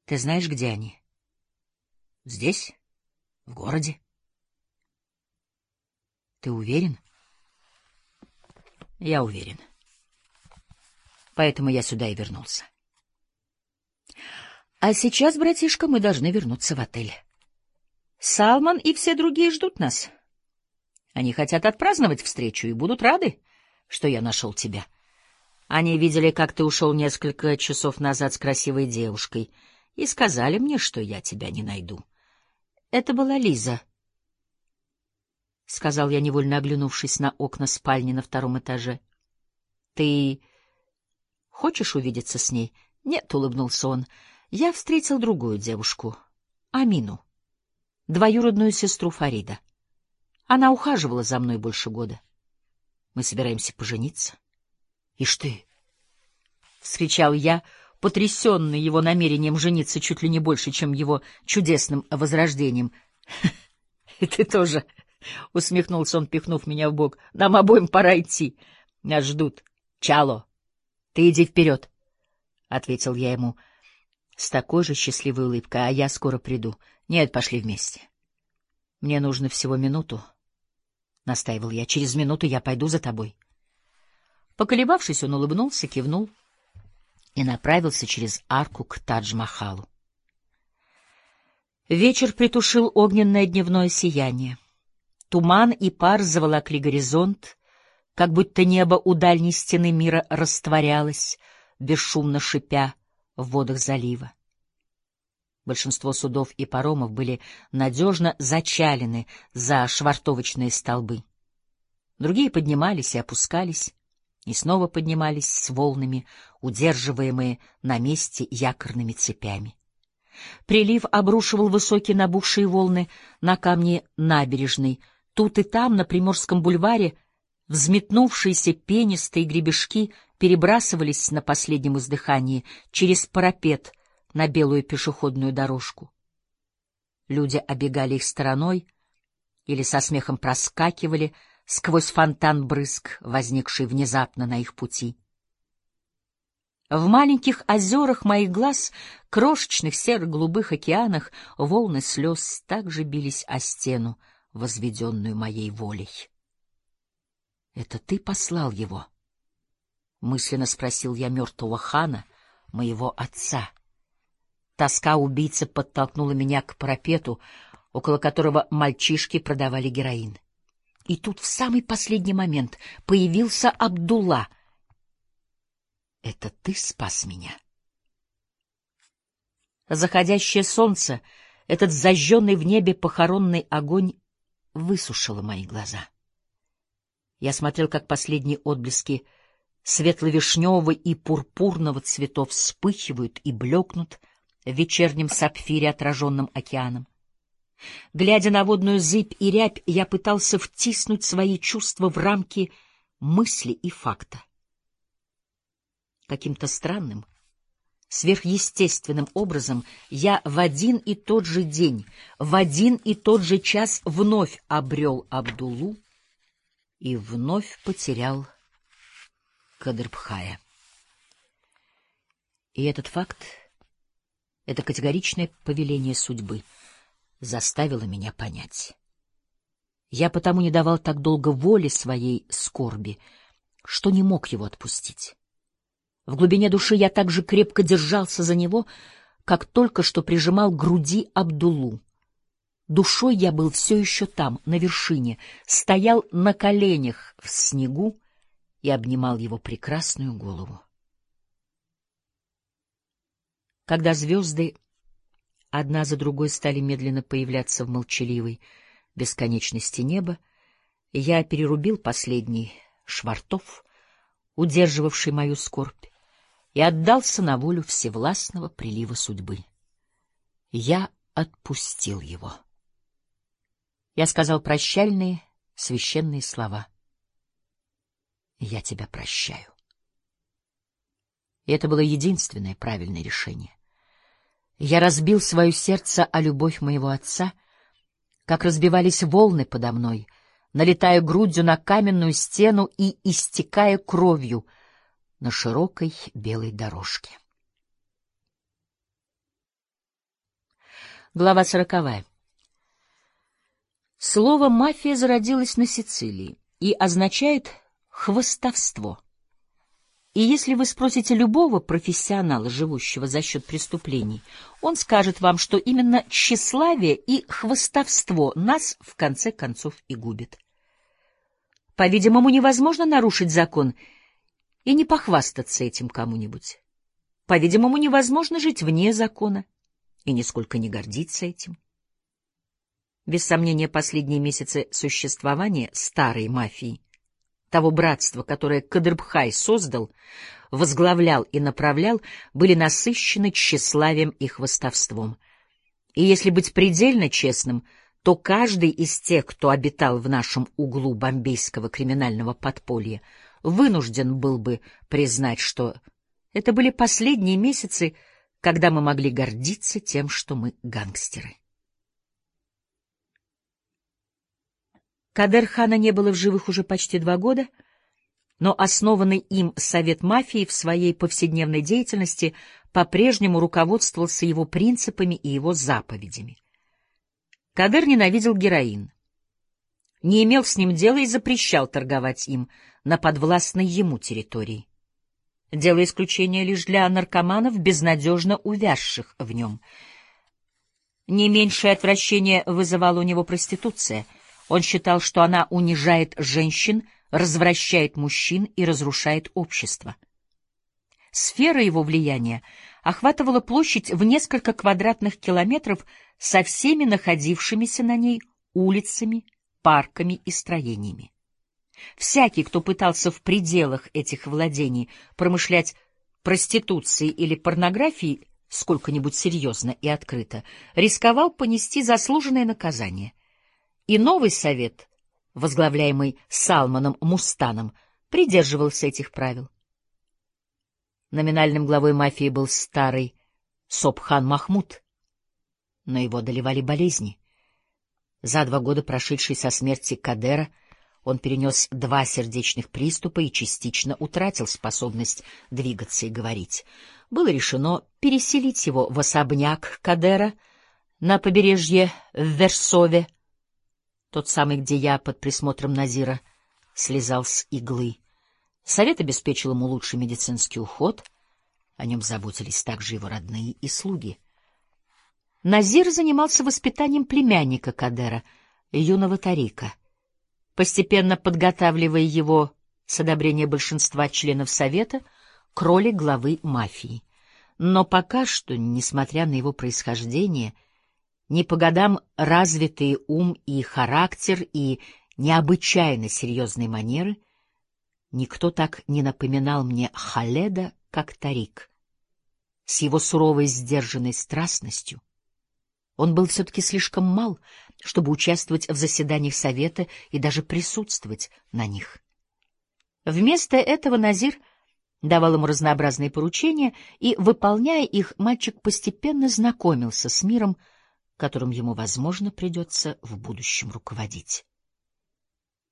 Ты знаешь, где они? Здесь? В городе? Ты уверен? Я уверен. Поэтому я сюда и вернулся. А сейчас, братишка, мы должны вернуться в отель. Салман и все другие ждут нас. Они хотят отпраздновать встречу и будут рады, что я нашел тебя. Они видели, как ты ушел несколько часов назад с красивой девушкой, и сказали мне, что я тебя не найду. Это была Лиза, — сказал я, невольно оглянувшись на окна спальни на втором этаже. — Ты хочешь увидеться с ней? — Нет, — улыбнулся он. — Я встретил другую девушку, Амину, двоюродную сестру Фарида. Она ухаживала за мной больше года. Мы собираемся пожениться. — Ишь ты! — вскричал я, потрясенный его намерением жениться чуть ли не больше, чем его чудесным возрождением. — И ты тоже! — усмехнулся он, пихнув меня в бок. — Нам обоим пора идти. Нас ждут. Чало, ты иди вперед, — ответил я ему с такой же счастливой улыбкой. — А я скоро приду. — Нет, пошли вместе. — Мне нужно всего минуту, — настаивал я. — Через минуту я пойду за тобой. Поколебавшись, он улыбнулся, кивнул и направился через арку к Тадж-Махалу. Вечер притушил огненное дневное сияние. Туман и пар заволокли горизонт, как будто небо у дальней стены мира растворялось, бесшумно шипя в водах залива. Большинство судов и паромов были надежно зачалены за швартовочные столбы. Другие поднимались и опускались, и снова поднимались с волнами, удерживаемые на месте якорными цепями. Прилив обрушивал высокие набухшие волны на камни набережной. Тут и там, на Приморском бульваре, взметнувшиеся пенистые гребешки перебрасывались на последнем издыхании через парапет на белую пешеходную дорожку. Люди обегали их стороной или со смехом проскакивали сквозь фонтан брызг, возникший внезапно на их пути. В маленьких озерах моих глаз, крошечных серо-голубых океанах, волны слез также бились о стену, возведенную моей волей. — Это ты послал его? — мысленно спросил я мертвого хана, моего отца. Тоска убийцы подтолкнула меня к парапету, около которого мальчишки продавали героин. И тут в самый последний момент появился Абдулла. — Это ты спас меня? Заходящее солнце, этот зажженный в небе похоронный огонь, высушило мои глаза. Я смотрел, как последние отблески светло-вишневого и пурпурного цветов вспыхивают и блекнут в вечернем сапфире, отраженном океаном. Глядя на водную зыбь и рябь, я пытался втиснуть свои чувства в рамки мысли и факта. Каким-то странным, сверхъестественным образом я в один и тот же день, в один и тот же час вновь обрел Абдуллу и вновь потерял Кадрбхая. И этот факт, это категоричное повеление судьбы, заставило меня понять. Я потому не давал так долго воли своей скорби, что не мог его отпустить. В глубине души я так же крепко держался за него, как только что прижимал к груди Абдуллу. Душой я был все еще там, на вершине, стоял на коленях в снегу и обнимал его прекрасную голову. Когда звезды одна за другой стали медленно появляться в молчаливой бесконечности неба, я перерубил последний швартов, удерживавший мою скорбь, и отдался на волю всевластного прилива судьбы. Я отпустил его. Я сказал прощальные, священные слова. Я тебя прощаю. И это было единственное правильное решение. Я разбил свое сердце о любовь моего отца, как разбивались волны подо мной, налетая грудью на каменную стену и истекая кровью — на широкой белой дорожке. Глава 40. Слово «мафия» зародилось на Сицилии и означает «хвастовство». И если вы спросите любого профессионала, живущего за счет преступлений, он скажет вам, что именно тщеславие и хвастовство нас, в конце концов, и губит. По-видимому, невозможно нарушить закон и не похвастаться этим кому-нибудь. По-видимому, невозможно жить вне закона и нисколько не гордиться этим. Без сомнения, последние месяцы существования старой мафии, того братства, которое Кадрбхай создал, возглавлял и направлял, были насыщены тщеславием и хвастовством. И если быть предельно честным, то каждый из тех, кто обитал в нашем углу бомбейского криминального подполья, вынужден был бы признать, что это были последние месяцы, когда мы могли гордиться тем, что мы гангстеры. Кадер-хана не было в живых уже почти 2 года, но основанный им Совет мафии в своей повседневной деятельности по-прежнему руководствовался его принципами и его заповедями. Кадер ненавидел героин, не имел с ним дела и запрещал торговать им на подвластной ему территории, делая исключение лишь для наркоманов, безнадежно увязших в нем. Не меньшее отвращение вызывала у него проституция. Он считал, что она унижает женщин, развращает мужчин и разрушает общество. Сфера его влияния охватывала площадь в несколько квадратных километров со всеми находившимися на ней улицами, парками и строениями. Всякий, кто пытался в пределах этих владений промышлять проституцией или порнографией сколько-нибудь серьезно и открыто, рисковал понести заслуженное наказание. И новый совет, возглавляемый Салманом Мустаном, придерживался этих правил. Номинальным главой мафии был старый Собхан Махмуд, но его одолевали болезни. За 2 года, прошедшие со смерти Кадера, он перенес 2 сердечных приступа и частично утратил способность двигаться и говорить. Было решено переселить его в особняк Кадера на побережье в Версове, тот самый, где я под присмотром Назира слезал с иглы. Совет обеспечил ему лучший медицинский уход, о нем заботились также его родные и слуги. Назир занимался воспитанием племянника Кадера, юного Тарика, постепенно подготавливая его, с одобрения большинства членов Совета, к роли главы мафии. Но пока что, несмотря на его происхождение, не по годам развитый ум и характер и необычайно серьезные манеры, никто так не напоминал мне Халеда, как Тарик. С его суровой сдержанной страстностью он был все-таки слишком мал, чтобы участвовать в заседаниях Совета и даже присутствовать на них. Вместо этого Назир давал ему разнообразные поручения, и, выполняя их, мальчик постепенно знакомился с миром, которым ему, возможно, придется в будущем руководить.